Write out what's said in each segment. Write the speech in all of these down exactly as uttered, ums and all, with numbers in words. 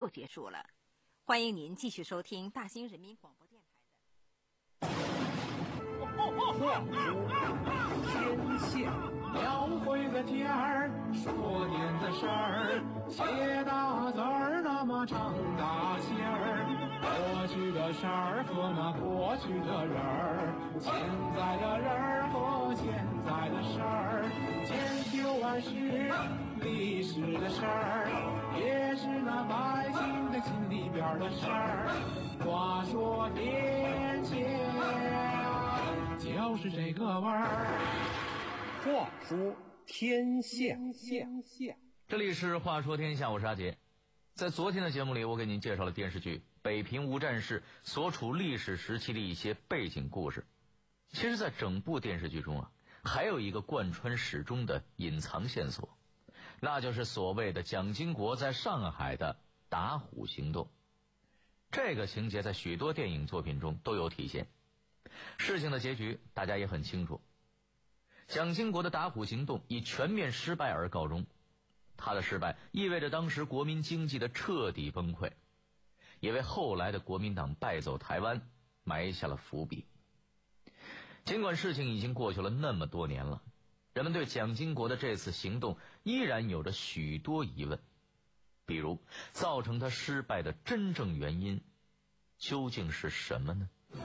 结束了。欢迎您继续收听大兴人民广播电台的话说天下， 描绘个天儿，说点子事儿，写大字儿，那么唱大戏儿。过去的事儿和那过去的人儿，现在的人儿和现在的事儿，千秋万世历史的事儿，也是那百姓的心里边的事儿。话说天下，就是这个味儿。 话说天下， 这里是话说天下，我是阿杰。在昨天的节目里，我给您介绍了电视剧《北平无战事》所处历史时期的一些背景故事。其实在整部电视剧中啊，还有一个贯穿始终的隐藏线索，那就是所谓的蒋经国在上海的打虎行动。这个情节在许多电影作品中都有体现，事情的结局大家也很清楚。蒋经国的打虎行动以全面失败而告终，他的失败意味着当时国民经济的彻底崩溃，也为后来的国民党败走台湾埋下了伏笔。尽管事情已经过去了那么多年了，人们对蒋经国的这次行动依然有着许多疑问，比如造成他失败的真正原因究竟是什么呢？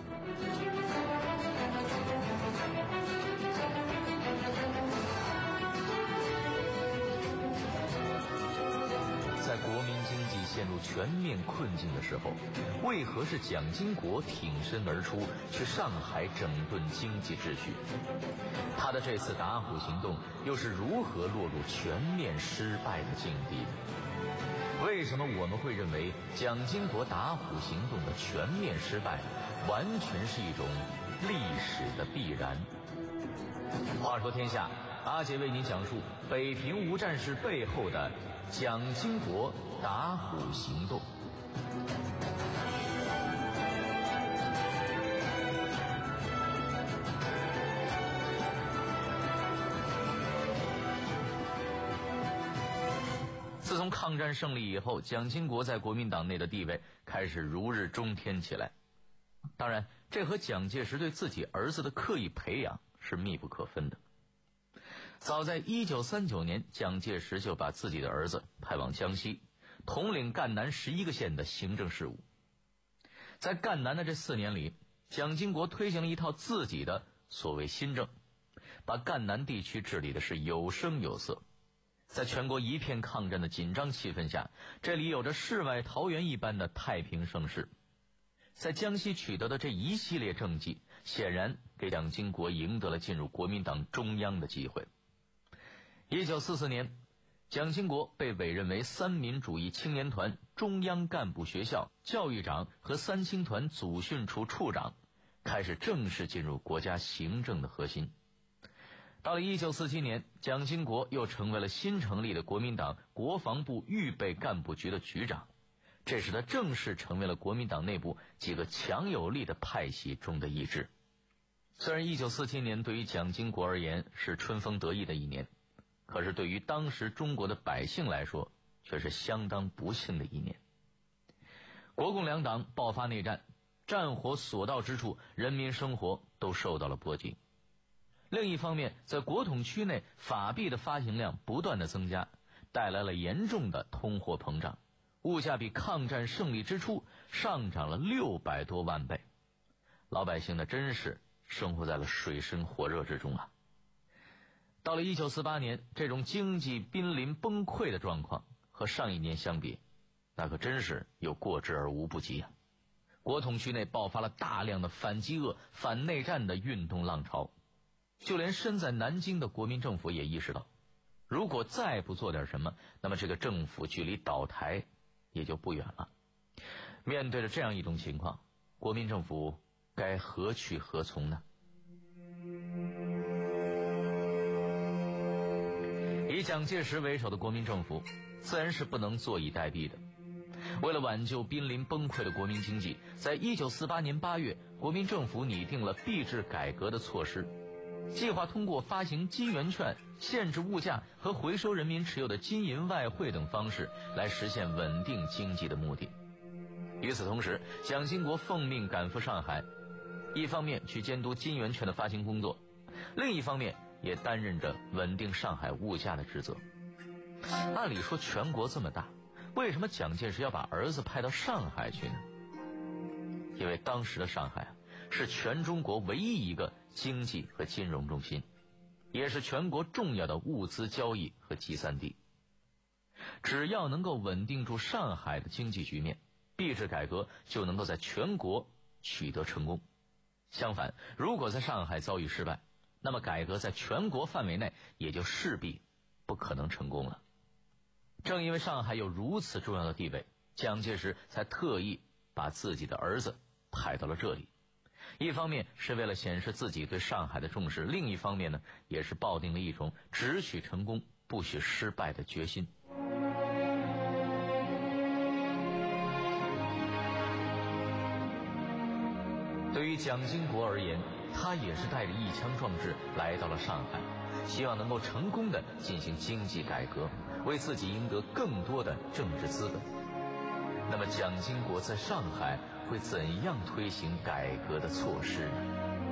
在国民经济陷入全面困境的时候，为何是蒋经国挺身而出去上海整顿经济秩序？他的这次打虎行动又是如何落入全面失败的境地呢？为什么我们会认为蒋经国打虎行动的全面失败完全是一种历史的必然？话说天下，阿杰为您讲述北平无战事背后的蒋经国打虎行动。自从抗战胜利以后，蒋经国在国民党内的地位开始如日中天起来。当然，这和蒋介石对自己儿子的刻意培养是密不可分的。早在一九三九年，蒋介石就把自己的儿子派往江西，统领赣南十一个县的行政事务。在赣南的这四年里，蒋经国推行了一套自己的所谓新政，把赣南地区治理的是有声有色。在全国一片抗战的紧张气氛下，这里有着世外桃源一般的太平盛世。在江西取得的这一系列政绩，显然给蒋经国赢得了进入国民党中央的机会。一九四四年，蒋经国被委任为三民主义青年团中央干部学校教育长和三青团组训处处长，开始正式进入国家行政的核心。到了一九四七年，蒋经国又成为了新成立的国民党国防部预备干部局的局长，这使他正式成为了国民党内部几个强有力的派系中的一支。虽然一九四七年对于蒋经国而言是春风得意的一年，可是对于当时中国的百姓来说却是相当不幸的一年。国共两党爆发内战，战火所到之处，人民生活都受到了波及。另一方面，在国统区内法币的发行量不断的增加，带来了严重的通货膨胀，物价比抗战胜利之初上涨了六百多万倍，老百姓呢真是生活在了水深火热之中啊。到了一九四八年，这种经济濒临崩溃的状况和上一年相比，那可真是有过之而无不及啊。国统区内爆发了大量的反饥饿、反内战的运动浪潮，就连身在南京的国民政府也意识到，如果再不做点什么，那么这个政府距离倒台也就不远了。面对着这样一种情况，国民政府该何去何从呢？以蒋介石为首的国民政府自然是不能坐以待毙的。为了挽救濒临崩溃的国民经济，在一九四八年八月，国民政府拟定了币制改革的措施。 计划通过发行金圆券、限制物价和回收人民持有的金银外汇等方式来实现稳定经济的目的。与此同时，蒋经国奉命赶赴上海，一方面去监督金圆券的发行工作，另一方面也担任着稳定上海物价的职责。按理说全国这么大，为什么蒋介石要把儿子派到上海去呢？因为当时的上海啊，是全中国唯一一个经济和金融中心，也是全国重要的物资交易和集散地。只要能够稳定住上海的经济局面，币制改革就能够在全国取得成功。相反，如果在上海遭遇失败，那么改革在全国范围内也就势必不可能成功了。正因为上海有如此重要的地位，蒋介石才特意把自己的儿子派到了这里。一方面是为了显示自己对上海的重视，另一方面呢，也是抱定了一种只许成功不许失败的决心。对于蒋经国而言，他也是带着一腔壮志来到了上海，希望能够成功地进行经济改革，为自己赢得更多的政治资本。那么蒋经国在上海会怎样推行改革的措施呢？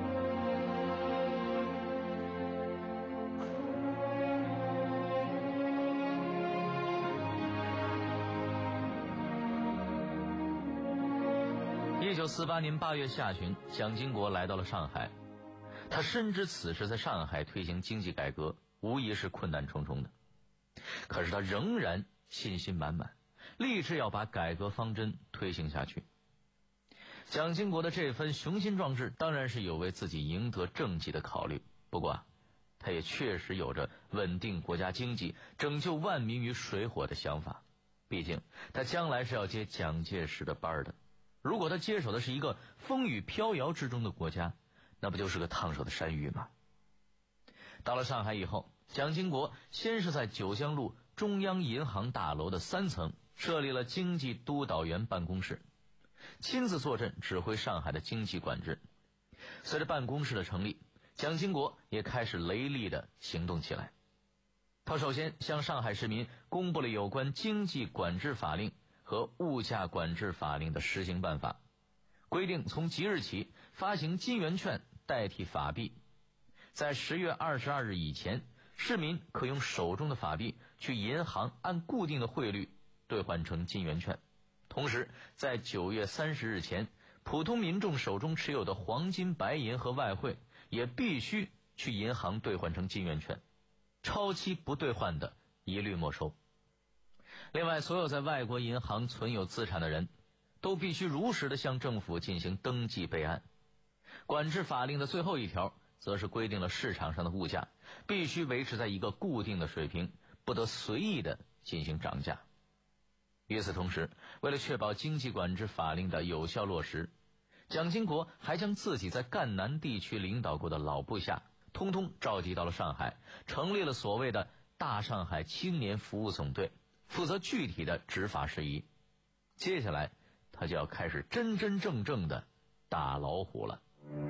一九四八年八月下旬，蒋经国来到了上海。他深知此时在上海推行经济改革无疑是困难重重的，可是他仍然信心满满，立志要把改革方针推行下去。蒋经国的这份雄心壮志当然是有为自己赢得政绩的考虑，不过啊，他也确实有着稳定国家经济、拯救万民于水火的想法。毕竟他将来是要接蒋介石的班的，如果他接手的是一个风雨飘摇之中的国家，那不就是个烫手的山芋吗？到了上海以后，蒋经国先是在九江路中央银行大楼的三层设立了经济督导员办公室，亲自坐镇指挥上海的经济管制。随着办公室的成立，蒋经国也开始雷厉地行动起来。他首先向上海市民公布了有关经济管制法令和物价管制法令的施行办法，规定从即日起发行金圆券代替法币，在十月二十二日以前，市民可用手中的法币去银行按固定的汇率兑换成金圆券。同时在九月三十日前，普通民众手中持有的黄金、白银和外汇也必须去银行兑换成金圆券，超期不兑换的一律没收。另外，所有在外国银行存有资产的人都必须如实的向政府进行登记备案。管制法令的最后一条则是规定了市场上的物价必须维持在一个固定的水平，不得随意的进行涨价。与此同时，为了确保经济管制法令的有效落实，蒋经国还将自己在赣南地区领导过的老部下通通召集到了上海，成立了所谓的大上海青年服务总队，负责具体的执法事宜。接下来他就要开始真真正正的打老虎了。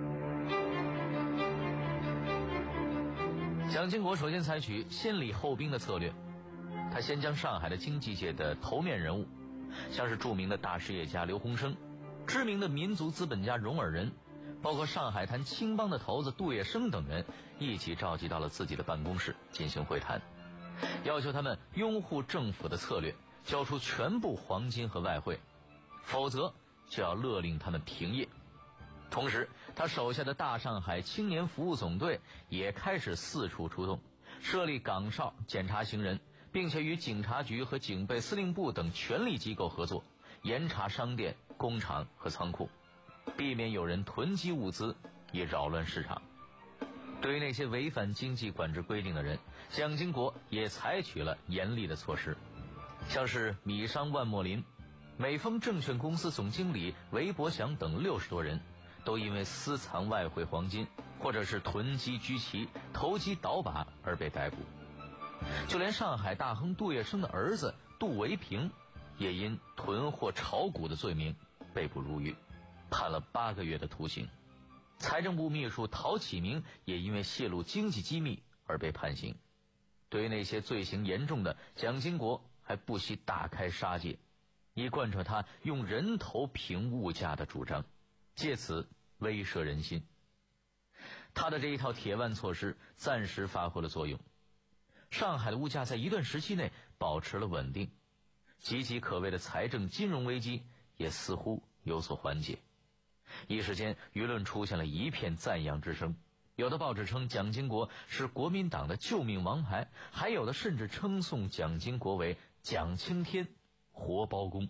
蒋经国首先采取先礼后兵的策略，他先将上海的经济界的头面人物，像是著名的大实业家刘鸿生、知名的民族资本家荣尔仁，包括上海滩青帮的头子杜月笙等人一起召集到了自己的办公室进行会谈，要求他们拥护政府的策略，交出全部黄金和外汇，否则就要勒令他们停业。同时，他手下的大上海青年服务总队也开始四处出动，设立岗哨检查行人，并且与警察局和警备司令部等权力机构合作，严查商店、工厂和仓库，避免有人囤积物资以扰乱市场。对于那些违反经济管制规定的人，蒋经国也采取了严厉的措施，像是米商万墨林、美丰证券公司总经理韦伯祥等六十多人都因为私藏外汇黄金或者是囤积居奇、投机倒把而被逮捕。就连上海大亨杜月笙的儿子杜维平也因囤货炒股的罪名被捕入狱，判了八个月的徒刑。 财政部秘书陶启明也因为泄露经济机密而被判刑。对于那些罪行严重的，蒋经国还不惜大开杀戒，以贯彻他用人头平物价的主张，借此威慑人心。他的这一套铁腕措施暂时发挥了作用，上海的物价在一段时期内保持了稳定，岌岌可危的财政金融危机也似乎有所缓解。一时间，舆论出现了一片赞扬之声，有的报纸称蒋经国是国民党的救命王牌，还有的甚至称颂蒋经国为蒋青天、活包公。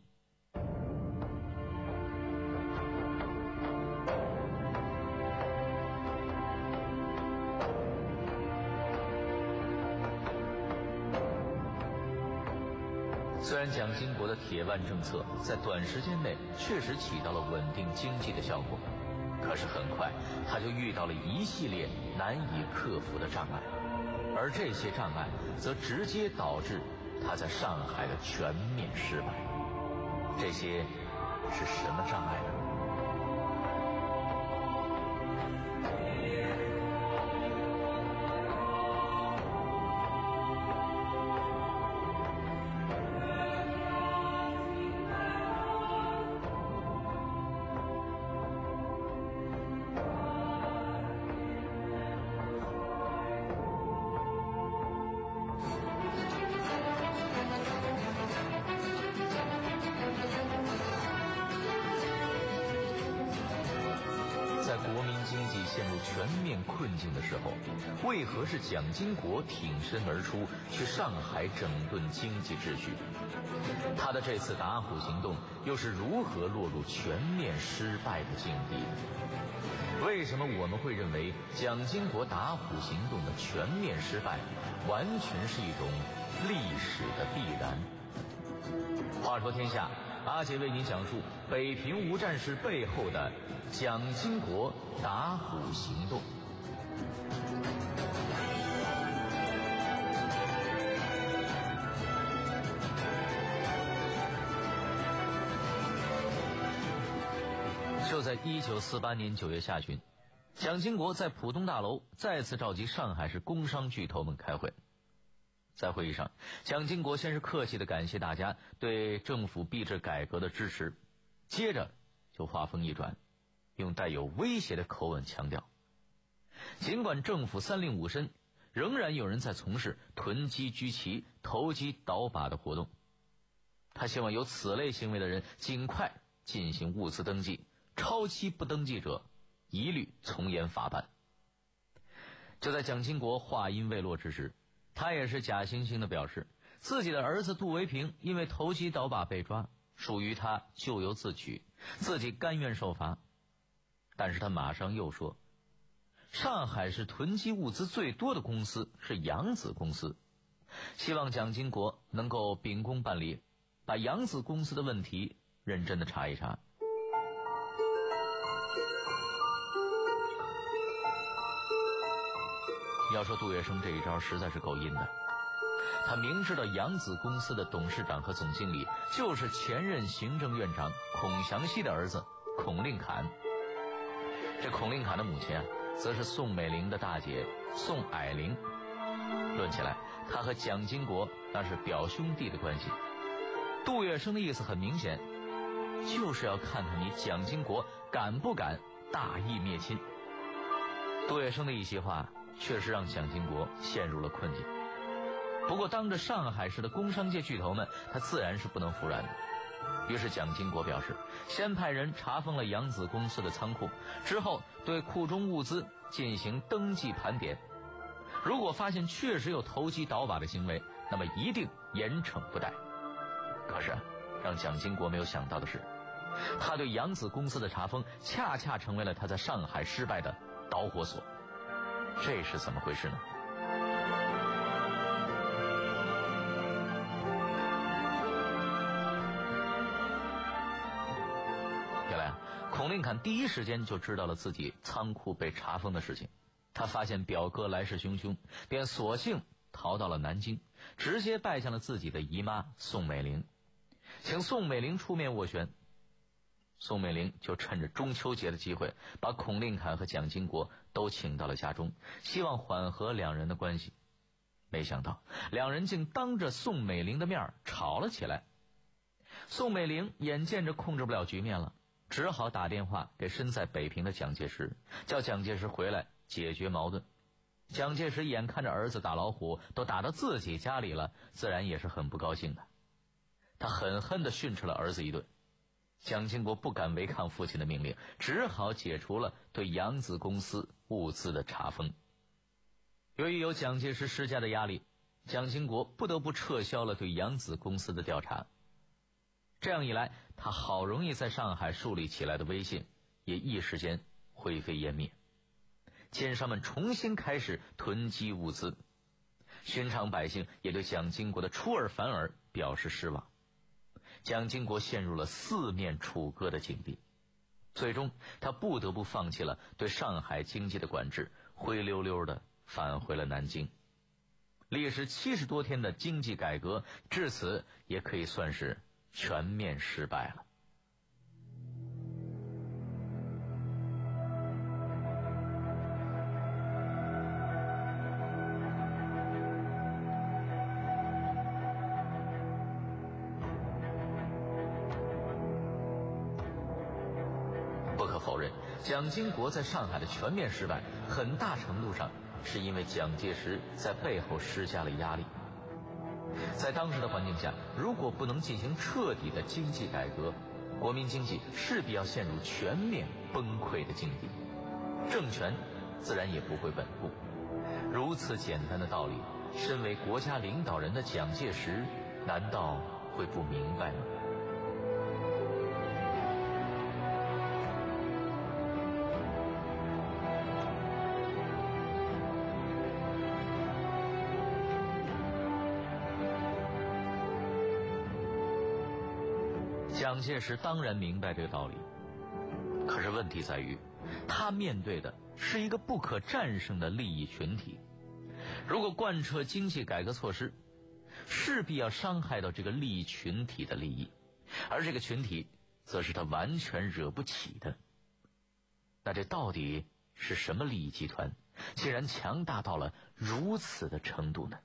虽然蒋经国的铁腕政策在短时间内确实起到了稳定经济的效果，可是很快他就遇到了一系列难以克服的障碍，而这些障碍则直接导致他在上海的全面失败。这些是什么障碍呢？在国民经济陷入全面困境的时候，为何是蒋经国挺身而出，去上海整顿经济秩序？他的这次打虎行动又是如何落入全面失败的境地呢？为什么我们会认为蒋经国打虎行动的全面失败，完全是一种历史的必然？话说天下，阿杰为您讲述北平无战事背后的蒋经国打虎行动。就在一九四八年九月下旬，蒋经国在浦东大楼再次召集上海市工商巨头们开会。在会议上，蒋经国先是客气地感谢大家对政府币制改革的支持，接着就话锋一转，用带有威胁的口吻强调，尽管政府三令五申，仍然有人在从事囤积居奇、投机倒把的活动。他希望有此类行为的人尽快进行物资登记，超期不登记者一律从严法办。就在蒋经国话音未落之时，他也是假惺惺地表示，自己的儿子杜维平因为投机倒把被抓，属于他咎由自取，自己甘愿受罚。但是他马上又说，上海市囤积物资最多的公司是扬子公司，希望蒋经国能够秉公办理，把扬子公司的问题认真地查一查。要说杜月笙这一招实在是够阴的，他明知道扬子公司的董事长和总经理就是前任行政院长孔祥熙的儿子孔令侃，这孔令侃的母亲啊，则是宋美龄的大姐宋霭龄。论起来，他和蒋经国那是表兄弟的关系。杜月笙的意思很明显，就是要看看你蒋经国敢不敢大义灭亲。杜月笙的一席话确实让蒋经国陷入了困境。不过当着上海市的工商界巨头们，他自然是不能服软的。于是蒋经国表示，先派人查封了扬子公司的仓库，之后对库中物资进行登记盘点，如果发现确实有投机倒把的行为，那么一定严惩不贷。可是让蒋经国没有想到的是，他对扬子公司的查封恰恰成为了他在上海失败的导火索。这是怎么回事呢？原来孔令侃第一时间就知道了自己仓库被查封的事情，他发现表哥来势汹汹，便索性逃到了南京，直接拜向了自己的姨妈宋美龄，请宋美龄出面斡旋。 宋美龄就趁着中秋节的机会，把孔令侃和蒋经国都请到了家中，希望缓和两人的关系。没想到两人竟当着宋美龄的面吵了起来。宋美龄眼见着控制不了局面了，只好打电话给身在北平的蒋介石，叫蒋介石回来解决矛盾。蒋介石眼看着儿子打老虎都打到自己家里了，自然也是很不高兴的。他狠狠地训斥了儿子一顿。蒋经国不敢违抗父亲的命令，只好解除了对扬子公司物资的查封。由于有蒋介石施加的压力，蒋经国不得不撤销了对扬子公司的调查。这样一来，他好容易在上海树立起来的威信也一时间灰飞烟灭。奸商们重新开始囤积物资，寻常百姓也对蒋经国的出尔反尔表示失望。蒋经国陷入了四面楚歌的境地，最终他不得不放弃了对上海经济的管制，灰溜溜的返回了南京。历时七十多天的经济改革至此也可以算是全面失败了。不可否认，蒋经国在上海的全面失败很大程度上是因为蒋介石在背后施加了压力。在当时的环境下，如果不能进行彻底的经济改革，国民经济势必要陷入全面崩溃的境地，政权自然也不会稳固。如此简单的道理，身为国家领导人的蒋介石难道会不明白吗？蒋介石当然明白这个道理，可是问题在于，他面对的是一个不可战胜的利益群体。如果贯彻经济改革措施，势必要伤害到这个利益群体的利益，而这个群体则是他完全惹不起的。那这到底是什么利益集团，竟然强大到了如此的程度呢？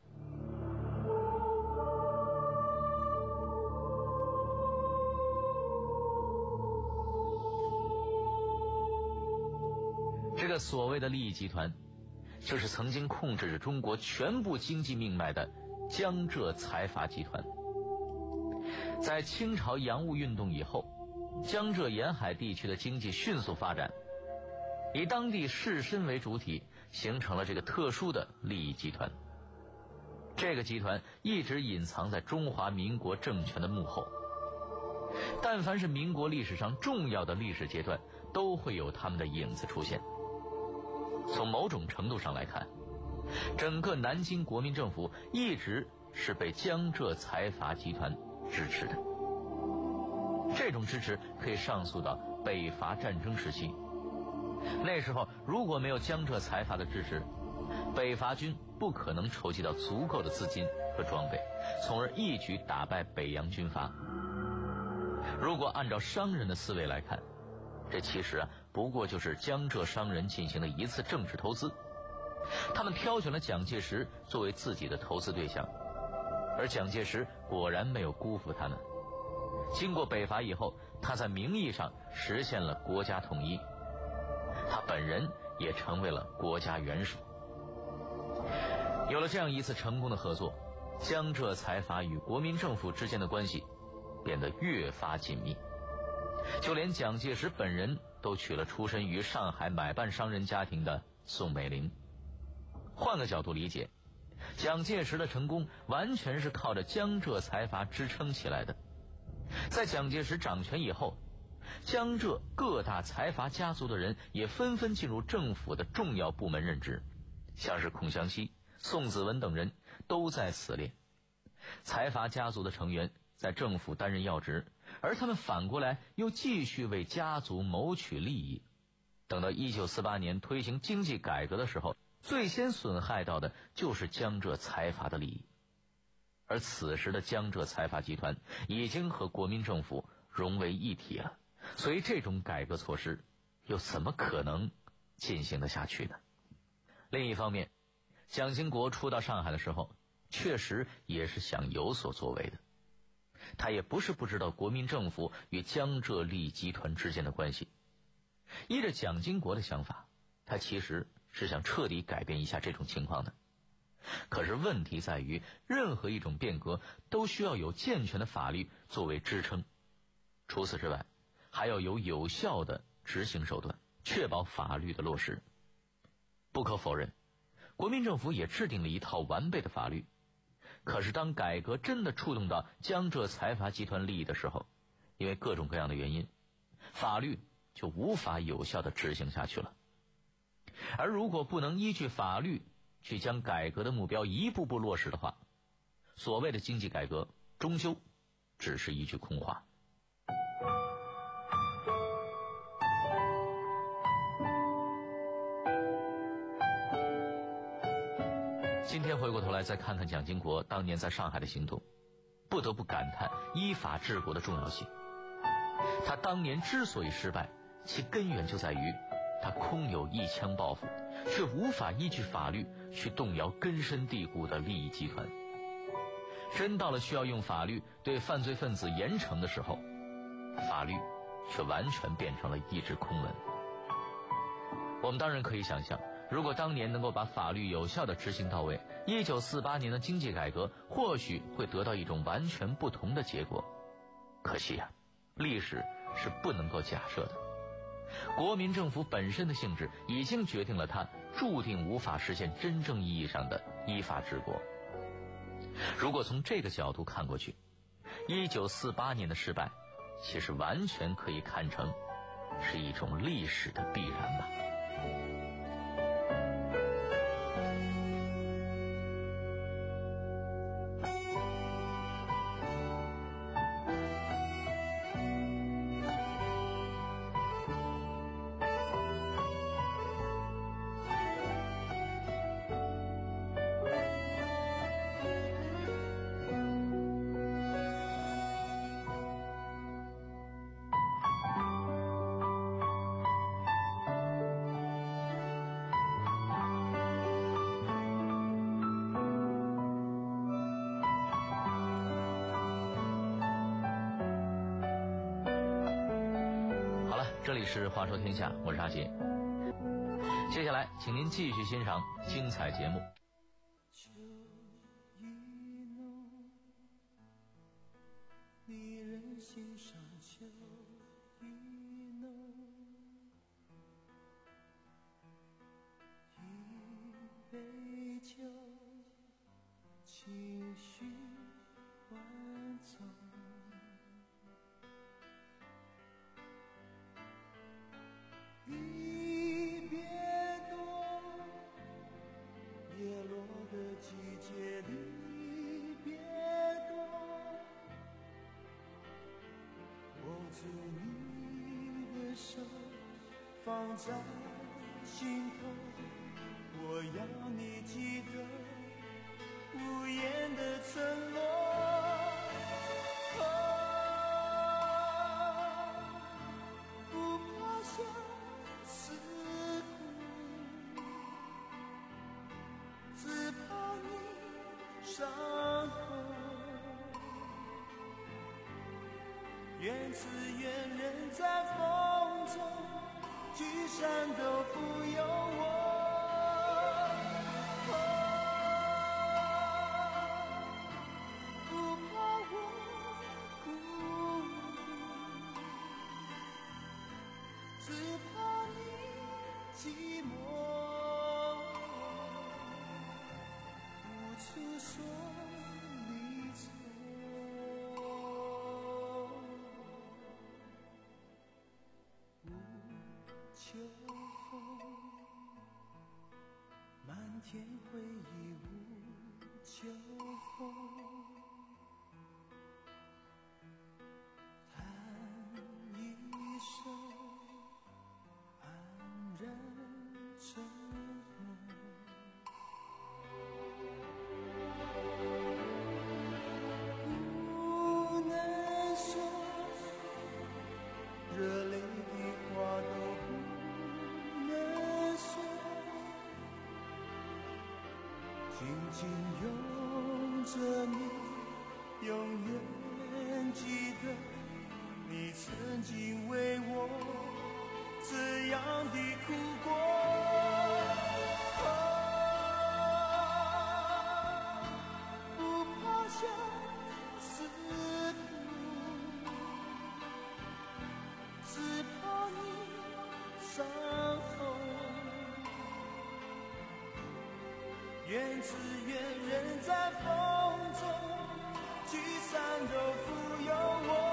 这个所谓的利益集团，就是曾经控制着中国全部经济命脉的江浙财阀集团。在清朝洋务运动以后，江浙沿海地区的经济迅速发展，以当地士绅为主体，形成了这个特殊的利益集团。这个集团一直隐藏在中华民国政权的幕后，但凡是民国历史上重要的历史阶段，都会有他们的影子出现。从某种程度上来看，整个南京国民政府一直是被江浙财阀集团支持的。这种支持可以上溯到北伐战争时期。那时候如果没有江浙财阀的支持，北伐军不可能筹集到足够的资金和装备，从而一举打败北洋军阀。如果按照商人的思维来看，这其实啊不过就是江浙商人进行的一次政治投资。他们挑选了蒋介石作为自己的投资对象，而蒋介石果然没有辜负他们。经过北伐以后，他在名义上实现了国家统一，他本人也成为了国家元首。有了这样一次成功的合作，江浙财阀与国民政府之间的关系变得越发紧密。就连蒋介石本人都娶了出身于上海买办商人家庭的宋美龄。换个角度理解，蒋介石的成功完全是靠着江浙财阀支撑起来的。在蒋介石掌权以后，江浙各大财阀家族的人也纷纷进入政府的重要部门任职，像是孔祥熙、宋子文等人都在此列。财阀家族的成员在政府担任要职，而他们反过来又继续为家族谋取利益。等到一九四八年推行经济改革的时候，最先损害到的就是江浙财阀的利益。而此时的江浙财阀集团已经和国民政府融为一体了， 所以这种改革措施又怎么可能进行得下去呢？另一方面，蒋经国初到上海的时候，确实也是想有所作为的。他也不是不知道国民政府与江浙利益集团之间的关系。依着蒋经国的想法，他其实是想彻底改变一下这种情况的。可是问题在于，任何一种变革都需要有健全的法律作为支撑，除此之外，还要有有效的执行手段，确保法律的落实。不可否认，国民政府也制定了一套完备的法律，可是当改革真的触动到江浙财阀集团利益的时候，因为各种各样的原因，法律就无法有效地执行下去了。而如果不能依据法律去将改革的目标一步步落实的话，所谓的经济改革终究只是一句空话。今天回过头来再看看蒋经国当年在上海的行动，不得不感叹依法治国的重要性。他当年之所以失败，其根源就在于他空有一腔抱负，却无法依据法律去动摇根深蒂固的利益集团。真到了需要用法律对犯罪分子严惩的时候，法律却完全变成了一纸空文。我们当然可以想象，如果当年能够把法律有效地执行到位，一九四八年的经济改革或许会得到一种完全不同的结果。可惜啊，历史是不能够假设的。国民政府本身的性质已经决定了它注定无法实现真正意义上的依法治国。如果从这个角度看过去，一九四八年的失败其实完全可以看成是一种历史的必然吧。这里是话说天下，我是阿杰。接下来请您继续欣赏精彩节目。 秋意浓，离人心上秋意浓，一杯酒，情绪万种。离别多，叶落的季节离别多，握住你的手，放在心头，我要你记得无言的承诺。伤口，愿此愿人在风中，聚散都不由我。不怕我孤独，只怕你寂寞。诉说离愁，无秋风，漫天回忆无秋风，叹一声黯然沉默。热紧拥着你，永远记得你曾经为我这样的哭过。啊，不怕相思苦，只怕你伤痛。愿只愿人在风中，聚散都不由我。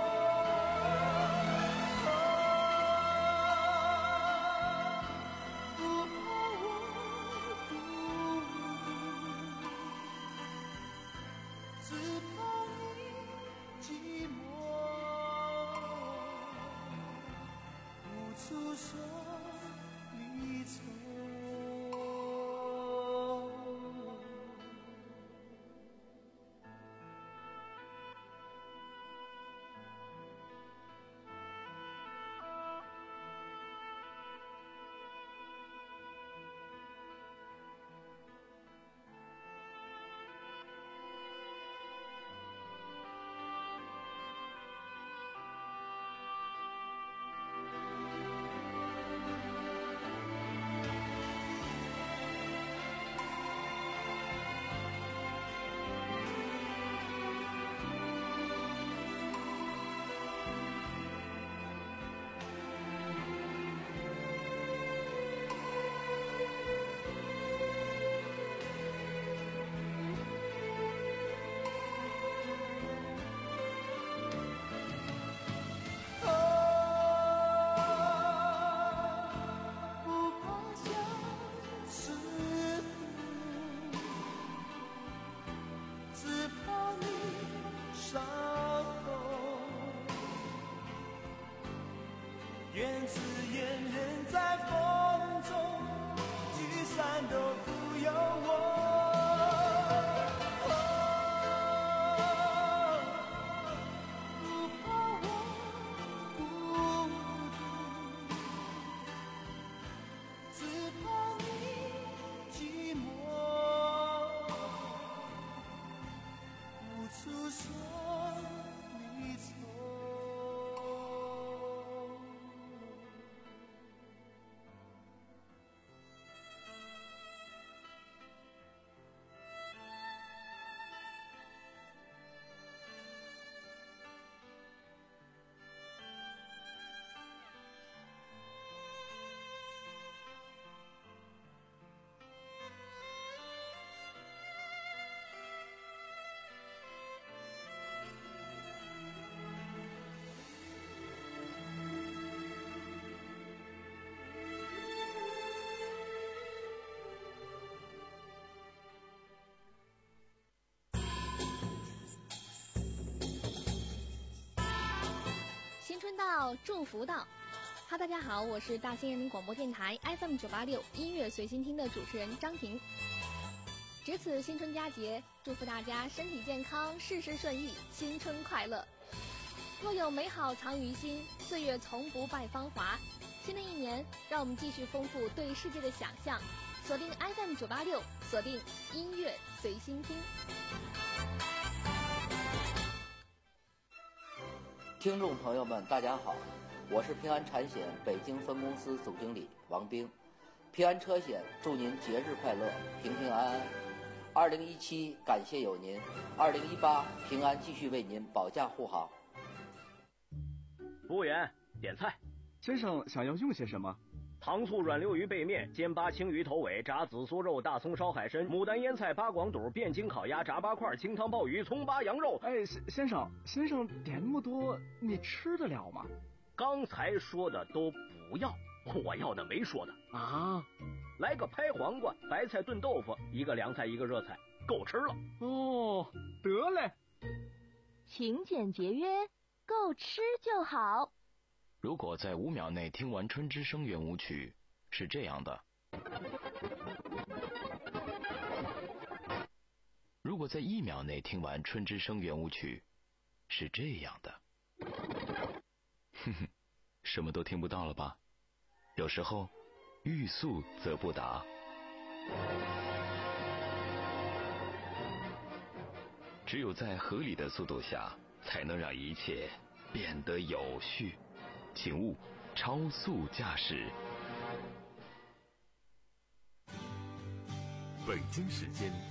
愿只愿人在风中，聚散都不由我。不怕我孤独，只怕你寂寞，无处说离愁。 新春到，祝福到。哈，大家好，我是大兴人民广播电台 F M 九八六音乐随心听的主持人张婷。值此新春佳节，祝福大家身体健康，事事顺意，新春快乐。若有美好藏于心，岁月从不败芳华。新的一年，让我们继续丰富对世界的想象，锁定 F M 九八六，锁定音乐随心听。 听众朋友们，大家好，我是平安产险北京分公司总经理王兵。平安车险祝您节日快乐，平平安安。二零一七感谢有您，二零一八平安继续为您保驾护航。 服务员，点菜。 先生想要用些什么？ 糖醋软溜鱼背面、煎八青鱼头尾、炸紫苏肉、大葱烧海参、牡丹腌菜、八广肚、汴京烤鸭、炸八块、清汤鲍鱼、葱八羊肉。 哎，先生，先生点那么多，你吃得了吗？ 刚才说的都不要，我要的没说的啊。 来个拍黄瓜、白菜炖豆腐，一个凉菜一个热菜，够吃了。 哦，得嘞。 勤俭节约，够吃就好。 如果在五秒内听完春之声圆舞曲，是这样的；如果在一秒内听完春之声圆舞曲，是这样的。哼哼，什么都听不到了吧？有时候，欲速则不达。 只有在合理的速度下，才能让一切变得有序。请勿超速驾驶。 北京时间